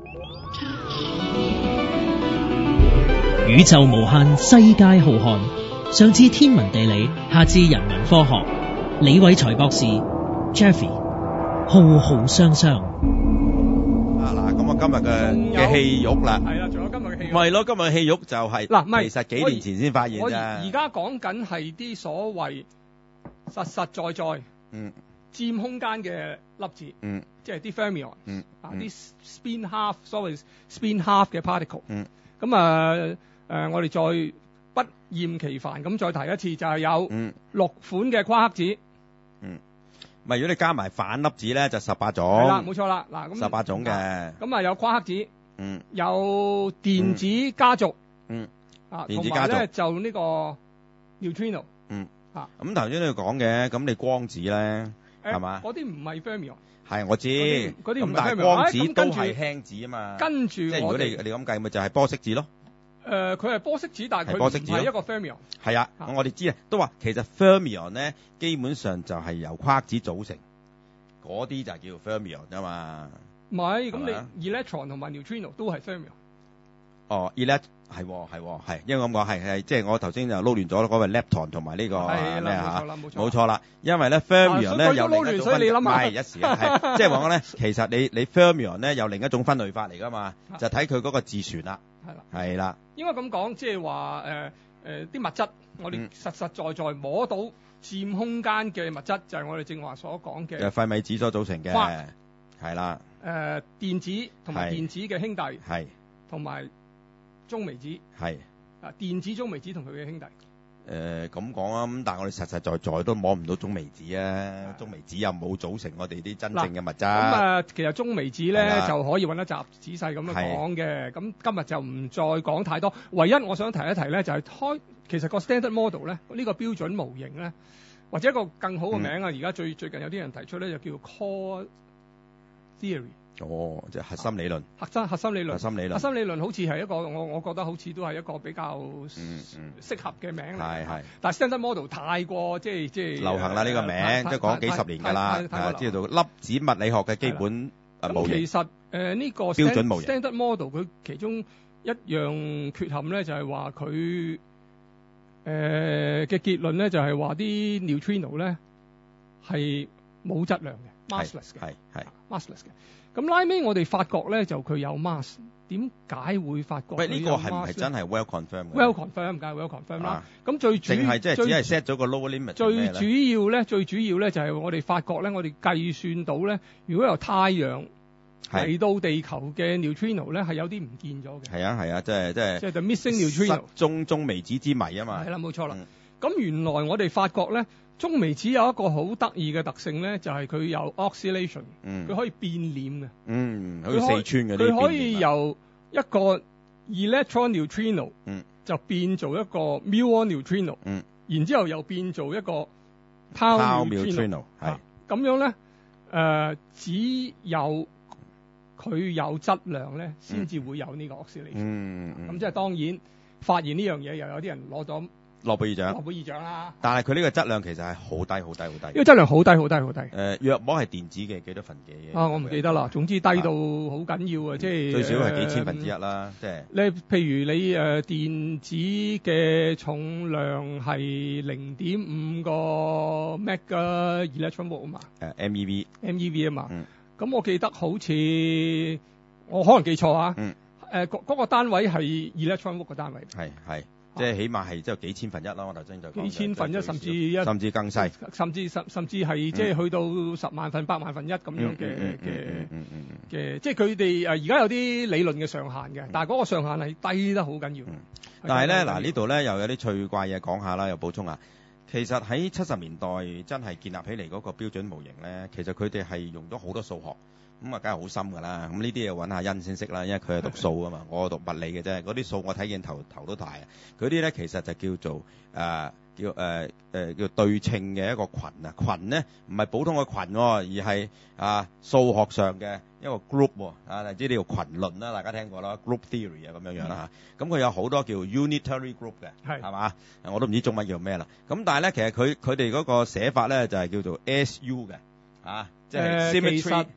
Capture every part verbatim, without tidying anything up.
宇宙無限，世界浩瀚。上至天文地理，下至人文科學。李偉才博士 Jeffy 浩浩湯湯。 啊嗱，咁啊今日嘅嘅戲肉啦， 係啦，仲有今日嘅戲肉。 咪咯，今日嘅戲肉就係嗱，唔係， 其實幾年前先發現我咋。 而家講緊係啲所謂實實在在嗯佔空間嘅粒子， 嗯即係啲 fermion， 嗯啊啲 spin half，所謂 spin half 嘅 particle。 嗯。 咁啊誒，我哋再不厭其煩咁再提一次，就係有六款嘅夸克子。 嗯。咪如果你加埋反粒子咧，就十八種。 係啦，冇錯啦。嗱，咁十八種嘅。 咁啊有夸克子。 嗯。 有電子家族。 嗯。 啊， 電子家族。 同埋咧就呢個 neutrino。 嗯。 啊。 咁頭先你講嘅，咁你光子咧係嘛？ 嗰啲唔係 fermion。 係我知。 嗰啲唔係 fermion。 咁但係光子都係輕子啊嘛。 跟住即係如果你你咁計，咪就係波色子咯。 誒，佢係波色子，但係佢唔係一個 fermion。 係啊，我哋知啊，都話其實 fermion 咧，基本上就係由夸克子組成，嗰啲就係叫 fermion 啊嘛。 唔係，咁你 electron 同埋 neutrino 都係 fermion。 哦 elect 係係係，因為咁講係係，即係我頭先就撈亂咗嗰個 lepton 同埋呢個咩嚇？冇錯啦，因為咧 fermion 咧有另一種分，唔係一時係，即係話講咧，其實你你 fermion 咧有另一種分類法嚟㗎嘛，就睇佢嗰個自旋啦。 係啦， 係啦。 應該咁講，即係話誒誒啲物質，我哋實實在在摸到佔空間嘅物質，就係我哋正話所講嘅。 就係費米子所組成嘅，係啦。 誒電子同埋電子嘅兄弟， 係同埋中微子， 係啊電子中微子同佢嘅兄弟。 誒咁講啊，咁但係我哋實實在在都摸唔到中微子啊，中微子又冇組成我哋啲真正嘅物質。咁啊，其實中微子咧就可以揾一集仔細咁樣講嘅。咁今日就唔再講太多。唯一我想提一提咧，就係開其實個 standard model 咧，呢個標準模型咧，或者一個更好嘅名啊，而家最最近有啲人提出咧，就叫 core theory。 哦，即係核心理論。 核心核心理論。核心理論。 核心理論好似係一個我我覺得好似都係一個比較適合嘅名嚟。 係係。 但係 standard model 太過即係即係流行啦呢個名，即係講幾十年㗎啦，係知道粒子物理學嘅基本模型。 咁其實誒呢個標準模型 standard model 佢其中一樣缺陷咧，就係話佢誒嘅結論咧，就係話啲 neutrino 咧係冇質量嘅 massless 嘅， 係係 massless 嘅。咁拉尾我哋發覺咧，就佢有 mass，點解會發覺？ 喂，呢個係唔係真係 well confirmed？well confirmed 梗係 well confirmed 啦。咁最主淨係即係只係 set 咗個 lower limit。 最主要咧，最主要咧就係我哋發覺咧，我哋計算到咧，如果由太陽嚟到地球嘅 neutrino 咧，係有啲唔見咗嘅。 係啊係啊，即係即係。 即係 the missing neutrino。 失蹤中微子之謎啊嘛。 係啦，冇錯啦。咁原來我哋發覺咧。中微子有一個好得意嘅特性咧，就係、是、佢有 oscillation，佢、嗯、可以變臉嘅。 嗯，好似四川嗰啲。 佢可以由一個 electron neutrino， 嗯， 就變做一個 muon neutrino， 嗯， 然之後又變做一個 tau neutrino，係咁樣咧。誒、呃，只有佢有質量咧，先至會有呢個 oscillation。 嗯嗯。 咁即係當然發現呢樣嘢，又有啲人攞咗諾貝爾獎， 諾貝爾獎啦。但係佢呢個質量其實係好低、好低、好低。 呢個質量好低、好低、好低。誒、 呃，約莫係電子嘅幾多分幾？ 啊，我唔記得啦。總之低到好緊要啊！即係最少係幾千分之一啦。即、呃、係你譬如你誒、呃、電子嘅重量係零點五個 mega electron volt 啊嘛。 誒 MeV。 MeV 啊嘛。 嗯。 咁我記得好似我可能記錯啊。 嗯。誒、 呃，嗰、那個單位係 electron volt 嘅單位。 係係。即係起碼係即係幾千分一啦，我頭先就講幾千分一，甚至一， 甚至更細， 甚至甚甚至係即係去到十萬分、百萬分一咁樣嘅嘅嘅，即係佢哋誒而家有啲理論嘅上限嘅，但係嗰個上限係低得好緊要。 但係咧嗱，呢度咧又有啲趣怪嘢講下啦，又補充下。其實喺七十年代真係建立起嚟嗰個標準模型咧，其實佢哋係用咗好多數學。咁啊，梗係好深㗎啦！咁呢啲嘢揾下欣先識啦，因為佢係讀數啊嘛，我讀物理嘅啫。嗰啲數我睇見頭頭都大啊！佢啲咧其實就叫做誒、呃、叫誒誒、呃、叫對稱嘅一個群啊！群咧唔係普通嘅群、哦，而係啊數學上嘅一個 group 喎、哦、啊！知呢個群論啦，大家聽過啦 ，group theory 啊咁樣樣啦嚇。咁佢有好多叫 unitary group 嘅，係係嘛？我都唔知中文叫咩啦。咁但係咧，其實佢佢哋嗰個寫法咧就係、是、叫做 S U 嘅啊，即係 symmetry。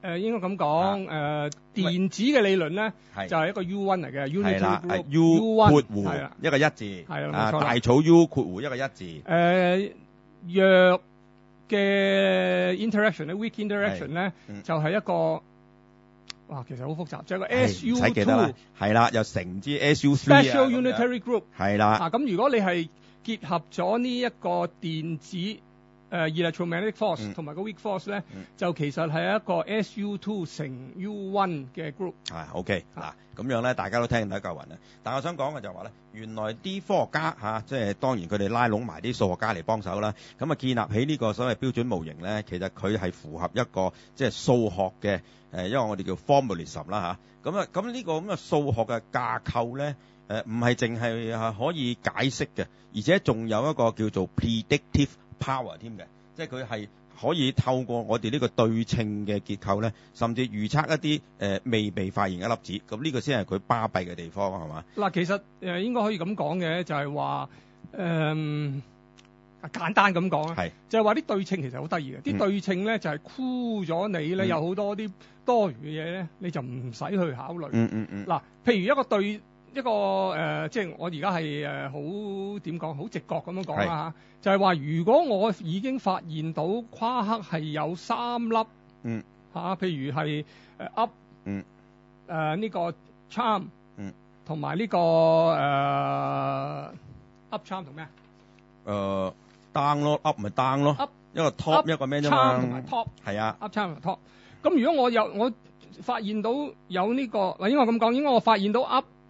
誒應該咁講，誒電子嘅理論咧就係一個 U 一嚟嘅 unitary group U 括弧一個一字， 係啦， 啊大草 U 括弧一個一字。 誒弱嘅 interaction 咧 weak interaction 咧就係一個，哇其實好複雜，就係個 S U two 係啦，又乘之 S U three special unitary group 係啦。 啊咁如果你係結合咗呢一個電子誒 electromagnetic force 同埋個 weak force 咧，就其實係一個 S U two 乘 U one 嘅 group。 係 OK 嗱，咁樣咧大家都聽得夠暈啦。但係我想講嘅就係話咧，原來啲科學家嚇，即係當然佢哋拉攏埋啲數學家嚟幫手啦。咁啊建立起呢個所謂標準模型咧，其實佢係符合一個即係數學嘅誒，因為我哋叫 formalism 啦嚇。咁啊咁呢個咁嘅數學嘅架構咧，誒唔係淨係可以解釋嘅，而且仲有一個叫做 predictive power 添嘅，即係佢係可以透過我哋呢個對稱嘅結構咧，甚至預測一啲誒、呃、未被發現嘅粒子，咁呢個先係佢巴閉嘅地方，係嘛？嗱， 其實誒、呃、應該可以咁講嘅，就係話誒簡單咁講啊，就係話啲對稱其實好得意嘅，啲、嗯、對稱咧就係箍咗你咧、嗯，有好多啲多餘嘅嘢咧，你就唔使去考慮。 嗯嗯嗯。嗱， 譬如一個對。一個誒、呃，即係我而家係誒好點講，好直覺咁樣講啦嚇，就係、是、話如果我已經發現到夸克係有三粒， 嗯嚇、啊，譬如係誒 up， 嗯，誒、 呃、呢、這個 charm， 嗯，同埋呢個誒、呃、up charm 同咩啊？ 誒、呃、down 咯 ，up 咪 down 咯 ，up 一個 top 一個咩啫嘛 ，charm 同埋 top， 係啊 ，up charm 同 top。咁如果我有我發現到有呢、這個，嗱應該咁講，應該我發現到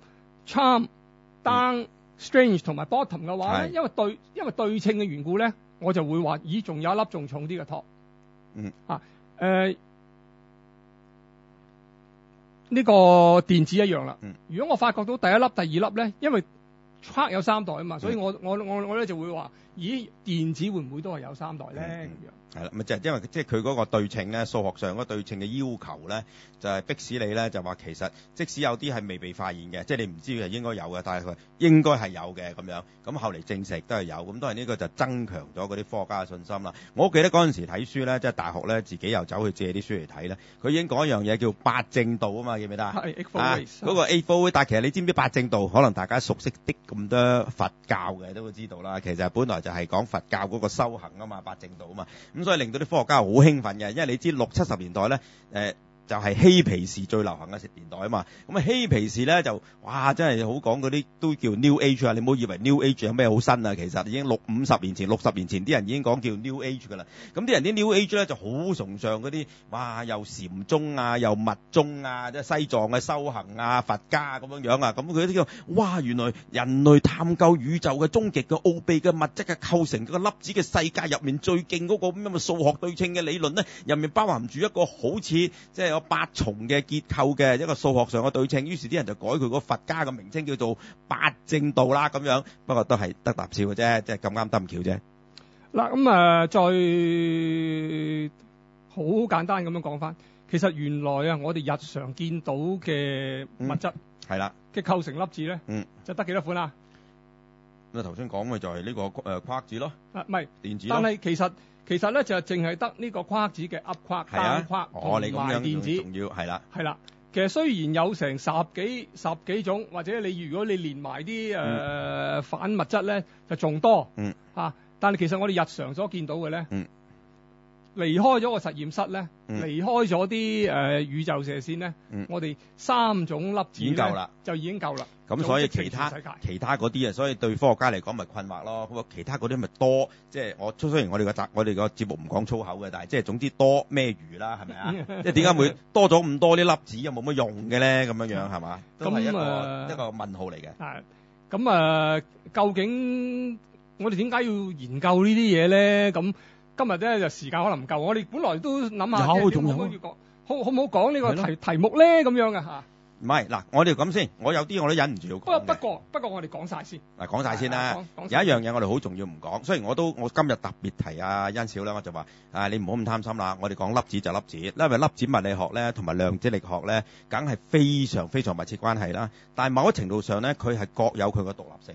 up。charm、down、strange 同埋 bottom 嘅話咧，因為對因為對稱嘅緣故咧，我就會話，咦，仲有一粒仲重啲嘅 top。 嗯。 啊，誒、呃，呢、這個電子一樣啦。嗯。如果我發覺到第一粒、第二粒咧，因為 quark 有三代啊嘛，所以我、嗯、我我我咧就會話，咦，電子會唔會都係有三代咧？咁、嗯、樣。 係啦，咪就係因為即係佢嗰個對稱咧，數學上嗰個對稱嘅要求咧，就係、是、迫使你咧就話其實即使有啲係未被發現嘅，即係你唔知佢係應該有嘅，但係佢應該係有嘅咁樣。咁後嚟證實都係有，咁當然呢個就增強咗嗰啲科學家嘅信心啦。我記得嗰陣時睇書咧，即係大學咧自己又走去借啲書嚟睇咧，佢已經講一樣嘢叫八正道啊嘛，記唔記得啊？ 係 Eightfold Ways 嗰個 Eightfold Ways，但係其實你知唔知八正道？可能大家熟悉啲咁多佛教嘅都會知道啦。其實本來就係講佛教嗰個修行啊嘛，八正道啊嘛。咁所以令到啲科學家好興奮嘅，因為你知六七十年代咧，誒、呃、就係、是、嬉皮士最流行嘅年代啊嘛。咁啊嬉皮士咧就哇真係好講嗰啲都叫 New Age 啊！你唔好以為 New Age 有咩好新啊，其實已經六五十年前、六十年前啲人已經講叫 New Age 噶啦。咁啲人啲 New Age 咧就好崇尚嗰啲哇又禪宗啊，又密宗啊，即係西藏嘅修行啊、佛家咁樣樣啊。咁佢啲叫哇原來人類探究宇宙嘅終極嘅奧秘嘅物質嘅構成個粒子嘅世界入面最勁嗰個咁樣嘅數學對稱嘅理論咧，入面包含住一個好似即係有八重嘅結構嘅一個數學上嘅對稱，於是啲人就改佢個佛家嘅名稱叫做八正道啦咁樣。不過都係得啖笑嘅啫，即係咁啱得咁巧啫。 嗱咁啊，再好簡單咁樣講翻，其實原來啊，我哋日常見到嘅物質係啦嘅構成粒子咧， 嗯， 就得幾多款啊？ 咁啊頭先講嘅就係呢個誒夸克子咯， 啊唔係電子， 但係其實其實咧就淨係得呢個夸克子嘅 up quark、down quark 同埋電子， 仲要係啦， 係啦。其實雖然有成十幾十幾種，或者你如果你連埋啲誒反物質咧，就仲多。 嗯。 啊，但係其實我哋日常所見到嘅咧， 嗯， 離開咗個實驗室咧， 嗯、 離開咗啲誒宇宙射線咧， 嗯，我哋三種粒子已經夠啦， 就已經夠啦。 咁所以其他其他嗰啲啊，所以對科學家嚟講咪困惑咯。咁啊，其他嗰啲咪多，即係我雖然我哋個集我哋個節目唔講粗口嘅，但係即係總之多咩魚啦，係咪啊？即係點解會多咗咁多啲粒子又冇乜用嘅咧？咁樣樣係嘛？都係一個、呃、一個問號嚟嘅。 係咁啊，究竟我哋點解要研究呢啲嘢咧？咁今日咧就時間可能唔夠，我哋本來都諗下有仲有， 好好唔好講呢個題題目咧？咁樣嘅嚇。 唔係嗱，我哋咁先，我有啲我都忍唔住要講嘅。 不過不過我哋講晒先。嗱， 講晒先啦。有一樣嘢我哋好重要唔講，雖然我都我今日特別提阿欣少啦，我就話啊，你唔好咁貪心啦。我哋講粒子就粒子，因為粒子物理學咧同埋量子力學咧，梗係非常非常密切關係啦。但係某一程度上咧，佢係各有佢個獨立性嘅。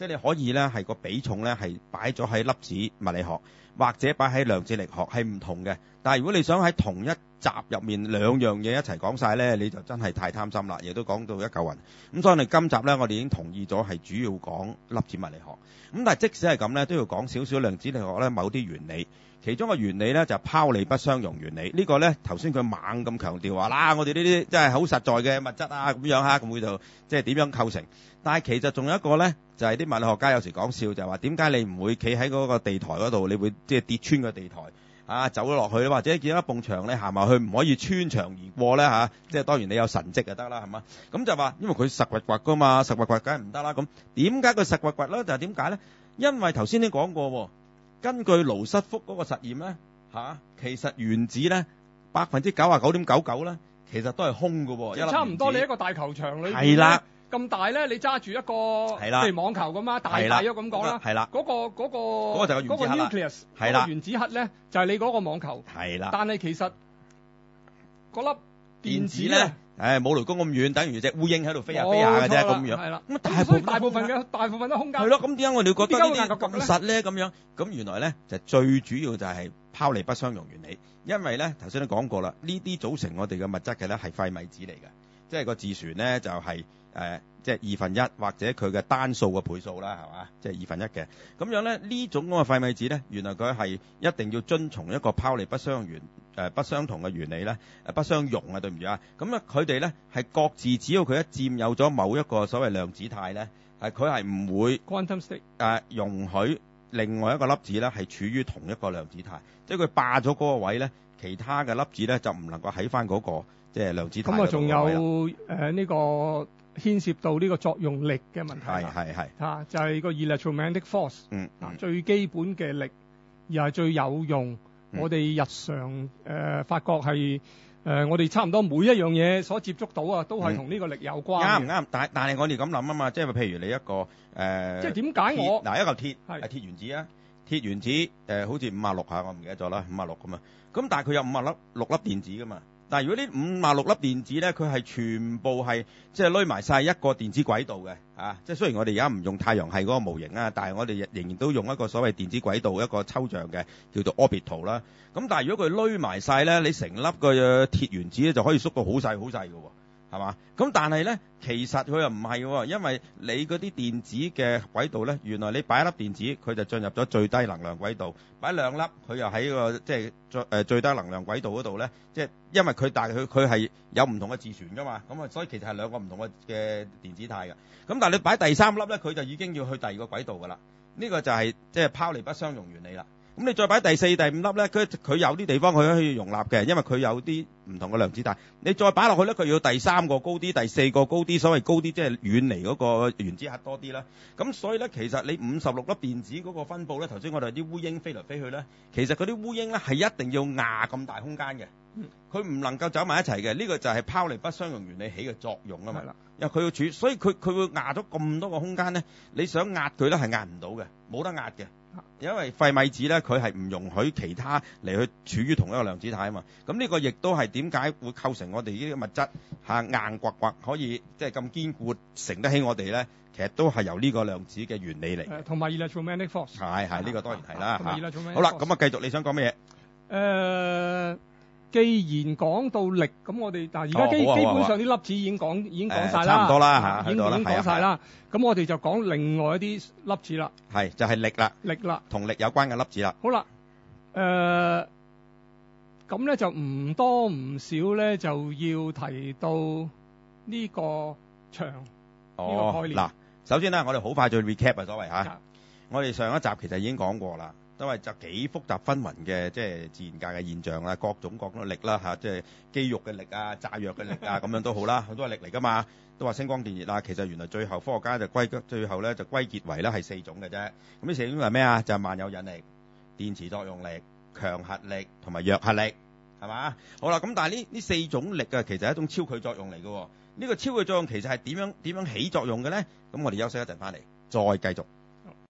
即係你可以咧係個比重咧係擺咗喺粒子物理學或者擺喺量子力學係唔同嘅。但係如果你想喺同一集入面兩樣嘢一齊講晒咧，你就真係太貪心啦，亦都講到一嚿雲。咁所以我哋今集咧，我哋已經同意咗係主要講粒子物理學。咁但係即使係咁咧，都要講少少量子力學咧某啲原理。其中個原理咧就係拋離不相容原理。呢個咧頭先佢猛咁強調話啦，我哋呢啲真係好實在嘅物質啊咁樣嚇，咁佢就即係點樣構成？但係其實仲有一個咧，就係啲物理學家有時講笑，就係話點解你唔會企喺嗰個地台嗰度，你會即係跌穿個地台啊，走咗落去，或者見到一埲牆你行埋去唔可以穿牆而過咧嚇？即係當然你有神蹟就得啦，係嘛？咁就話因為佢實掘掘噶嘛，實掘掘梗係唔得啦。咁點解佢實掘掘咧？就係點解咧？因為頭先你講過喎。根據盧瑟福嗰個實驗咧，嚇，其實原子咧百分之九十九點九九咧，其實都係空嘅喎。 差唔多你一個大球場裏邊係啦， 咁大咧，你揸住一個係啦， 譬如網球咁啊，大大咗咁講啦， 係啦， 嗰個嗰個嗰個就係原子核啦，係啦， 原子核咧就係你嗰個網球， 係啦。 但係其實嗰粒電子咧。 誒冇雷公咁遠，等於隻烏蠅喺度飛下飛下嘅啫，咁樣。 係啦。 咁大部大部分嘅大部分都空間。 係咯，咁點解我哋覺得呢啲咁實咧？咁樣咁原來咧就最主要就係拋離不相容原理，因為咧頭先都講過啦，呢啲組成我哋嘅物質嘅咧係廢米子嚟嘅，即係個自旋咧就係誒即係二分一或者佢嘅單數嘅倍數啦，係嘛？即係二分一嘅。咁樣咧呢種咁嘅廢米子咧，原來佢係一定要遵從一個拋離不相原。誒不相同嘅原理咧，誒不相容啊，對唔住啊，咁啊佢哋咧係各自只要佢一佔有咗某一個所謂量子態咧，係佢係唔會 quantum state 誒容許另外一個粒子咧係處於同一個量子態，即係佢霸咗嗰個位咧，其他嘅粒子咧就唔能夠喺翻嗰個即係量子態。 咁啊，仲有誒呢個牽涉到呢個作用力嘅問題啦， 係係係嚇就係個 electromagnetic force， 嗯啊最基本嘅力，而係最有用。我哋日常誒、呃、發覺係誒、呃、我哋差唔多每一樣嘢所接觸到啊，都係同呢個力有關。 啱唔啱？但但係我哋咁諗啊嘛，即係譬如你一個誒，呃、 即係點解我嗱一嚿鐵係係鐵原子啊，鐵原子誒、呃、好似五啊六下，我唔記得咗啦，五啊六咁啊。咁但係佢有五啊粒六粒電子噶嘛。但係如果呢五啊六粒電子咧，佢係全部係即係攏埋晒一個電子軌道嘅啊！即係雖然我哋而家唔用太陽系嗰個模型啊，但係我哋仍然都用一個所謂電子軌道一個抽象嘅叫做 orbital 啦。咁但係如果佢攏埋晒咧，你成粒個鐵原子咧就可以縮到好細好細嘅喎。係嘛？咁但係咧，其實佢又唔係喎，因為你嗰啲電子嘅軌道咧，原來你擺一粒電子，佢就進入咗最低能量軌道；擺兩粒，佢又喺個即係最誒最低能量軌道嗰度咧，即係因為佢但係佢佢係有唔同嘅自旋噶嘛，咁啊，所以其實係兩個唔同嘅嘅電子態嘅。咁但係你擺第三粒咧，佢就已經要去第二個軌道噶啦。呢個就係即係拋離不相容原理啦。咁你再擺第四、第五粒咧，佢佢有啲地方佢可以容納嘅，因為佢有啲唔同嘅量子態。你再擺落去咧，佢要第三個高啲，第四個高啲，所謂高啲即係遠離嗰個原子核多啲啦。咁所以咧，其實你五十六粒電子嗰個分佈咧，頭先我哋啲烏蠅飛嚟飛去咧，其實嗰啲烏蠅咧係一定要壓咁大空間嘅，佢唔能夠走埋一齊嘅。呢個就係拋離不相容原理起嘅作用啊嘛。因為佢要處，所以佢佢會壓咗咁多個空間咧，你想壓佢咧係壓唔到嘅，冇得壓嘅。因為廢米子咧，佢係唔容許其他嚟去處於同一個量子態啊嘛。咁呢個亦都係點解會構成我哋呢啲物質嚇硬刮刮可以即係咁堅固承得起我哋咧？其實都係由呢個量子嘅原理嚟。 誒，同埋 electromagnetic force。係係，呢個當然係啦。 同埋 electromagnetic force。 好啦，咁啊，繼續你想講咩嘢？ 誒。既然講到力，咁我哋但係而家基基本上啲粒子已經講已經講晒啦， 差唔多啦嚇， 已經已經講晒啦。咁我哋就講另外一啲粒子啦。 係就係力啦， 力啦， 同力有關嘅粒子啦。 好啦，誒咁咧就唔多唔少咧就要提到呢個場呢個概念。 嗱，首先咧，我哋好快就 recap 啊，所謂嚇。我哋上一集其實已經講過啦。因為就幾複雜紛紜嘅，即係自然界嘅現象啦，各種各種嘅力啦嚇，即係肌肉嘅力啊、炸藥嘅力啊，咁樣都好啦，好多係力嚟噶嘛。都話星光電熱啊，其實原來最後科學家就歸最後咧就歸結為咧係四種嘅啫。咁呢四種係咩啊？就係萬有引力、電磁作用力、強核力同埋弱核力，係嘛？好啦，咁但係呢呢四種力啊，其實係一種超距作用嚟嘅。呢個超距作用其實係點樣點樣起作用嘅咧？咁我哋休息一陣翻嚟再繼續。